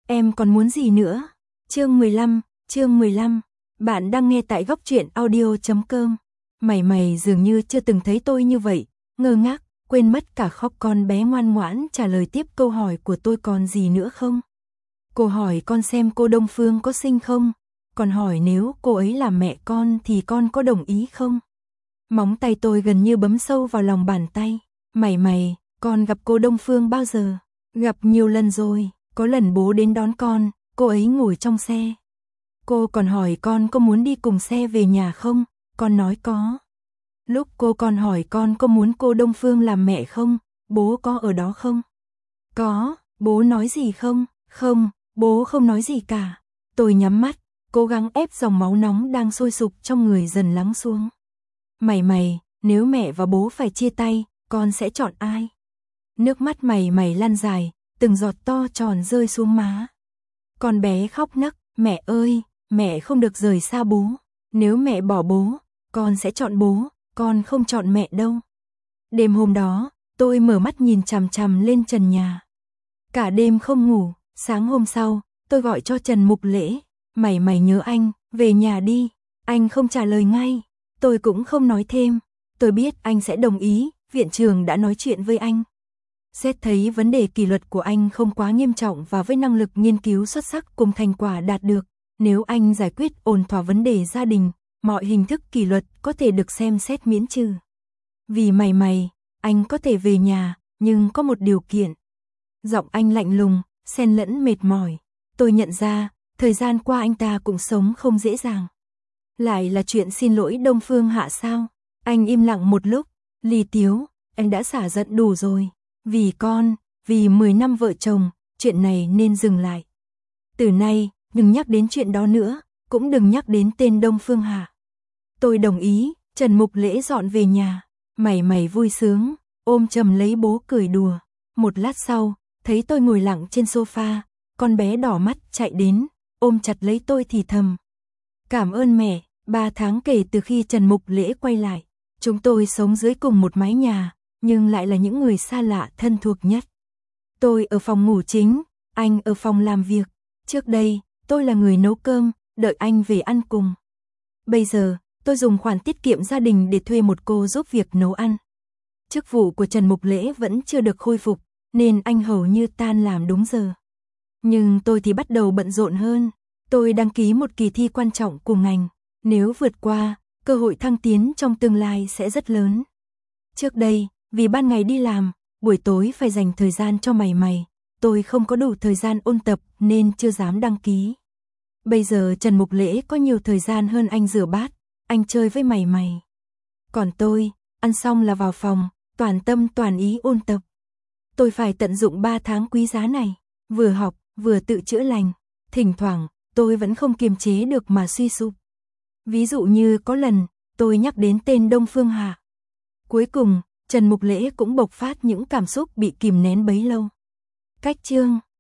Em còn muốn gì nữa? Chương 15, bạn đang nghe tại góc truyện audio.com. Mày dường như chưa từng thấy tôi như vậy, ngơ ngác, quên mất cả khóc. Con bé ngoan ngoãn trả lời tiếp câu hỏi của tôi. Còn gì nữa không? Cô hỏi con xem cô Đông Phương có xinh không? Còn hỏi nếu cô ấy là mẹ con thì con có đồng ý không? Móng tay tôi gần như bấm sâu vào lòng bàn tay. Mày, con gặp cô Đông Phương bao giờ? Gặp nhiều lần rồi, có lần bố đến đón con, cô ấy ngồi trong xe. Cô còn hỏi con có muốn đi cùng xe về nhà không? Con nói có. Lúc cô còn hỏi con có muốn cô Đông Phương làm mẹ không? Bố có ở đó không? Có. Bố nói gì không? Không, bố không nói gì cả. Tôi nhắm mắt, cố gắng ép dòng máu nóng đang sôi sục trong người dần lắng xuống. Mày, nếu mẹ và bố phải chia tay, con sẽ chọn ai? Nước mắt mày lăn dài, từng giọt to tròn rơi xuống má. Con bé khóc nấc, mẹ ơi, mẹ không được rời xa bố. Nếu mẹ bỏ bố, con sẽ chọn bố, con không chọn mẹ đâu. Đêm hôm đó, tôi mở mắt nhìn chằm chằm lên trần nhà. Cả đêm không ngủ, sáng hôm sau, tôi gọi cho Trần Mục Lễ. Mày nhớ anh, về nhà đi. Anh không trả lời ngay, tôi cũng không nói thêm. Tôi biết anh sẽ đồng ý, viện trưởng đã nói chuyện với anh. Xét thấy vấn đề kỷ luật của anh không quá nghiêm trọng và với năng lực nghiên cứu xuất sắc cùng thành quả đạt được, nếu anh giải quyết ổn thỏa vấn đề gia đình, mọi hình thức kỷ luật có thể được xem xét miễn trừ. Vì mày, anh có thể về nhà, nhưng có một điều kiện. Giọng anh lạnh lùng, xen lẫn mệt mỏi. Tôi nhận ra, thời gian qua anh ta cũng sống không dễ dàng. Lại là chuyện xin lỗi Đông Phương Hạ sao? Anh im lặng một lúc, Lý Tiếu, anh đã xả giận đủ rồi. Vì con, vì 10 năm vợ chồng, chuyện này nên dừng lại. Từ nay, đừng nhắc đến chuyện đó nữa, cũng đừng nhắc đến tên Đông Phương Hạ. Tôi đồng ý, Trần Mục Lễ dọn về nhà. Mày vui sướng, ôm chầm lấy bố cười đùa. Một lát sau, thấy tôi ngồi lặng trên sofa, con bé đỏ mắt chạy đến, ôm chặt lấy tôi thì thầm. Cảm ơn mẹ, 3 tháng kể từ khi Trần Mục Lễ quay lại, chúng tôi sống dưới cùng một mái nhà, nhưng lại là những người xa lạ thân thuộc nhất. Tôi ở phòng ngủ chính, anh ở phòng làm việc. Trước đây, tôi là người nấu cơm, đợi anh về ăn cùng. Bây giờ, tôi dùng khoản tiết kiệm gia đình để thuê một cô giúp việc nấu ăn. Chức vụ của Trần Mục Lễ vẫn chưa được khôi phục, nên anh hầu như tan làm đúng giờ. Nhưng tôi thì bắt đầu bận rộn hơn. Tôi đăng ký một kỳ thi quan trọng của ngành. Nếu vượt qua, cơ hội thăng tiến trong tương lai sẽ rất lớn. Trước đây, vì ban ngày đi làm, buổi tối phải dành thời gian cho mày, tôi không có đủ thời gian ôn tập nên chưa dám đăng ký. Bây giờ Trần Mục Lễ có nhiều thời gian hơn anh rửa bát, anh chơi với mày. Còn tôi, ăn xong là vào phòng, toàn tâm toàn ý ôn tập. Tôi phải tận dụng 3 tháng quý giá này, vừa học, vừa tự chữa lành. Thỉnh thoảng, tôi vẫn không kiềm chế được mà suy sụp. Ví dụ như có lần, tôi nhắc đến tên Đông Phương Hạ. Cuối cùng, Trần Mục Lễ cũng bộc phát những cảm xúc bị kìm nén bấy lâu. Cách chương